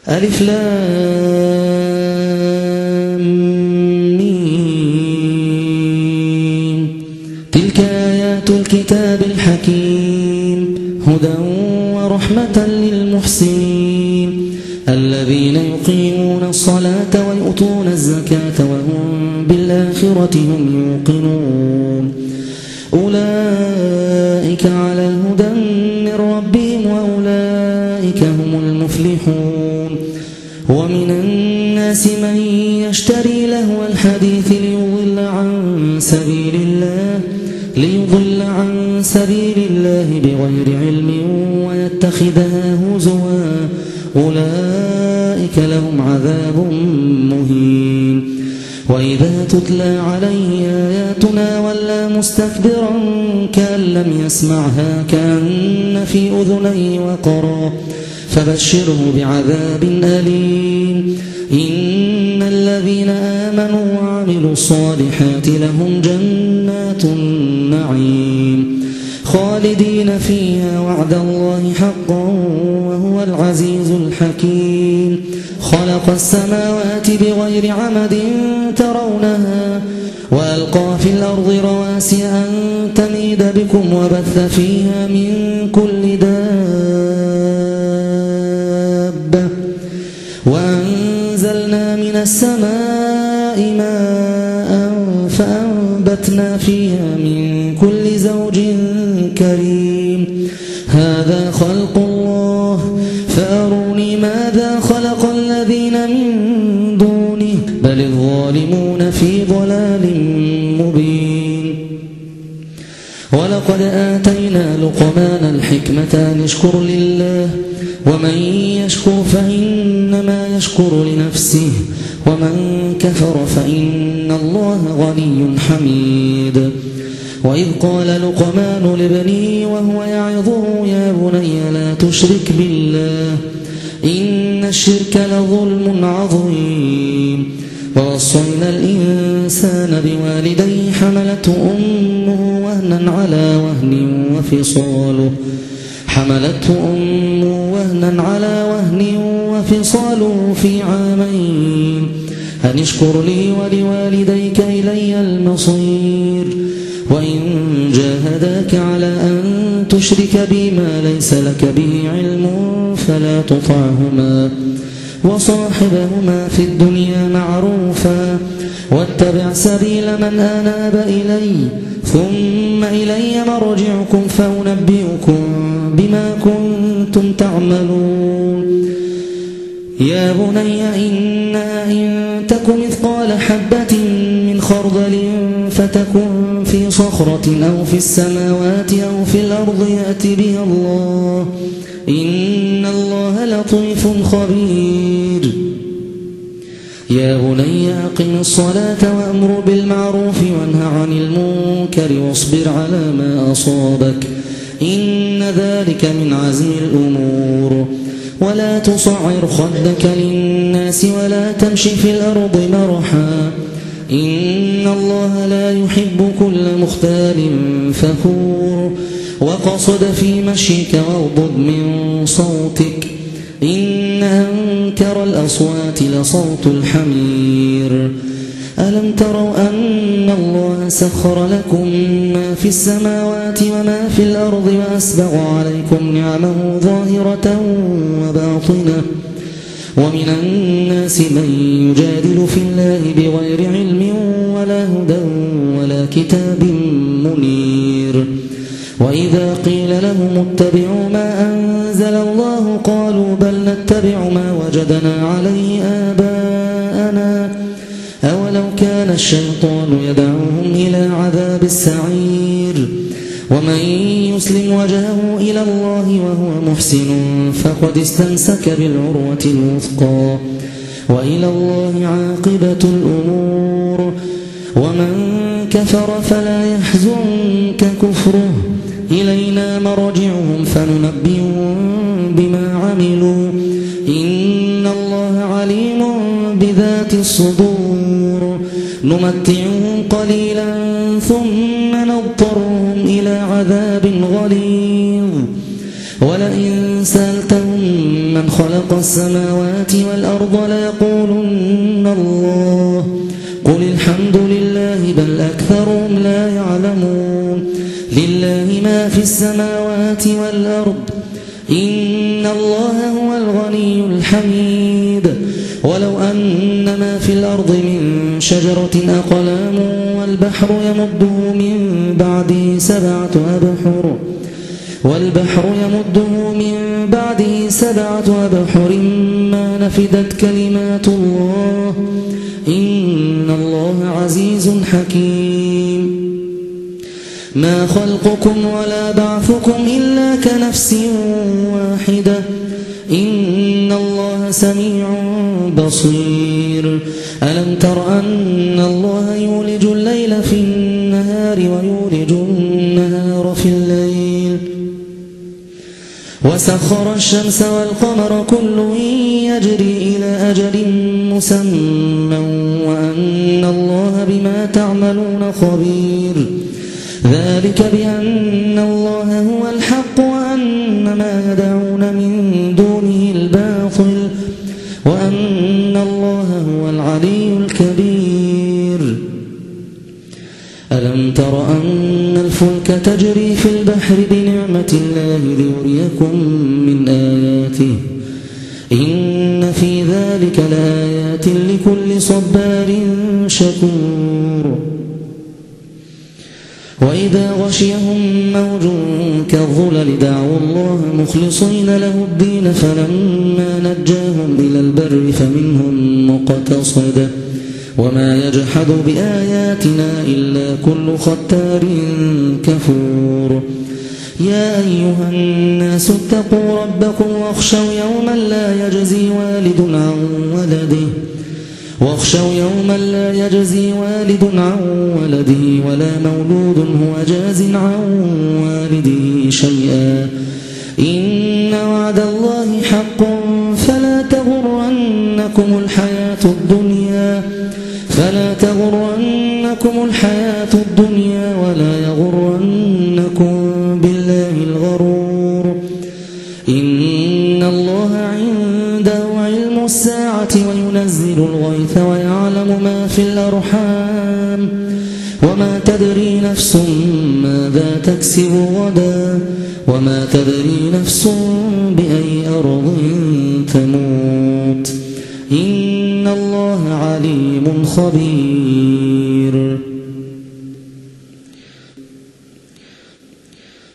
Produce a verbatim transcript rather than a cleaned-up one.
ألف لام ميم. تلك آيات الكتاب الحكيم هدى ورحمة للمحسنين الذين يقيمون الصلاة ويؤتون الزكاة وهم بالآخرة هم يوقنون أولئك على هدى من ربهم وأولئك هم المفلحون. ومن الناس من يشتري لهو الحديث ليضل عن سبيل الله ليضل عن سبيل الله بغير علم ويتخذها هزوا أولئك لهم عذاب مهين. وإذا تتلى عليه آياتنا ولى مستكبرا كأن لم يسمعها كأن في أذنيه وقرا فبشره بعذاب أليم. إن الذين آمنوا وعملوا الصالحات لهم جنات النعيم خالدين فيها وعد الله حقا وهو العزيز الحكيم. خلق السماوات بغير عمد ترونها وألقى في الأرض رواسي أن تميد بكم وبث فيها من كل دابة وأنزلنا من السماء ماء فأنبتنا فيها من كل زوج كريم. هذا خلق الله فأروني ماذا خلق الذين من دونه بل الظالمون في ضلال مبين. ولقد آتينا لقمان الحكمة أن اشكر لله ومن يشكر فإنما يشكر لنفسه ومن كفر فإن الله غني حميد. وإذ قال لقمان لابنه وهو يعظه يا بني لا تشرك بالله إن الشرك لظلم عظيم. ووصينا الإنسان بوالديه حملته أمه وهنا على وهن وفصاله حملته أمه وهنا على وهن وفصاله في عامين أن اشكر لي ولوالديك إلي المصير. وإن جاهداك على أن تشرك بي ما ليس لك به علم فلا تطعهما وصاحبهما في الدنيا معروفا واتبع سبيل من أناب إلي ثم إلي مرجعكم فأنبئكم بما كنتم تعملون. يا بني إنها إن تك مثقال حبة من خردل فتكن في صخرة أو في السماوات أو في الأرض يأتي بها الله إن الله لطيف خبير. يا بني أقم الصلاة وأمر بالمعروف وانه عن المنكر واصبر على ما أصابك إن ذلك من عزم الأمور. ولا تصعر خدك للناس ولا تمشي في الأرض مرحا إن الله لا يحب كل مختال فخور. وقصد في مشيك واغضض من صوتك إن أنكر الأصوات لصوت الحمير. ألم تروا أن الله سخر لكم ما في السماوات وما في الأرض وأسبغ عليكم نعمه ظاهرة وباطنة ومن الناس من يجادل في الله بغير علم ولا هدى ولا كتاب منير. وإذا قيل لهم اتبعوا ما أنزل الله قالوا بل نتبع ما وجدنا عليه آباءنا أولو كان الشيطان يدعوهم إلى عذاب السعير. ومن يسلم وجهه إلى الله وهو محسن فقد استمسك بالعروة الوثقى وإلى الله عاقبة الأمور. ومن كفر فلا يحزنك كفره إلينا مرجعهم فننبئهم بما عملوا إن الله عليم بذات الصدور. نمتعهم قليلا ثم نضطرهم إلى عذاب غليظ ولئن سألتهم من خلق السماوات والأرض ليقولن الله قل الحمد لله بل أكثرهم لا يعلمون لله ما في السماوات والأرض إن الله هو الغني الحميد ولو أن ما في الأرض من شجرة أقلام والبحر يمده من بعده سبعة أبحر والبحر يمده من بعده سبعة أبحر ما نفدت كلمات الله إن الله عزيز حكيم ما خلقكم ولا بعثكم إلا كنفس واحدة إن الله سميع بصير ألم تر أن الله يولج الليل في النهار ويولج النهار في الليل وسخر الشمس والقمر كل يجري إلى أجل مسمى وأن الله بما تعملون خبير ذلك بأن الله هو الحق وأن ما يدعون من دونه الباطل وأن الله هو العلي الكبير ألم تر أن الفلك تجري في البحر بنعمة الله ليريكم من آياته إن في ذلك لآيات لكل صبار شكور وإذا غشيهم موج كالظلل دعوا الله مخلصين له الدين فلما نجاهم إلى البر فمنهم مقتصد وما يجحد بآياتنا إلا كل ختار كفور يا أيها الناس اتقوا ربكم واخشوا يوما لا يجزي والد عن ولده واخشوا يوما لا يجزي والد عن ولده ولا مولود هو جاز عن والده شيئا إن وعد الله حق فلا تغرنكم الحياة الدنيا فلا تغرنكم الحياة الدنيا ولا يغرنكم بالله الغرور إن الله عنده علم الساعة وينزل الغيث ويعلم ما في الأرحام وما تدري نفس ماذا تكسب غدا وما تدري نفس بأي أرض تموت إن الله عليم خبير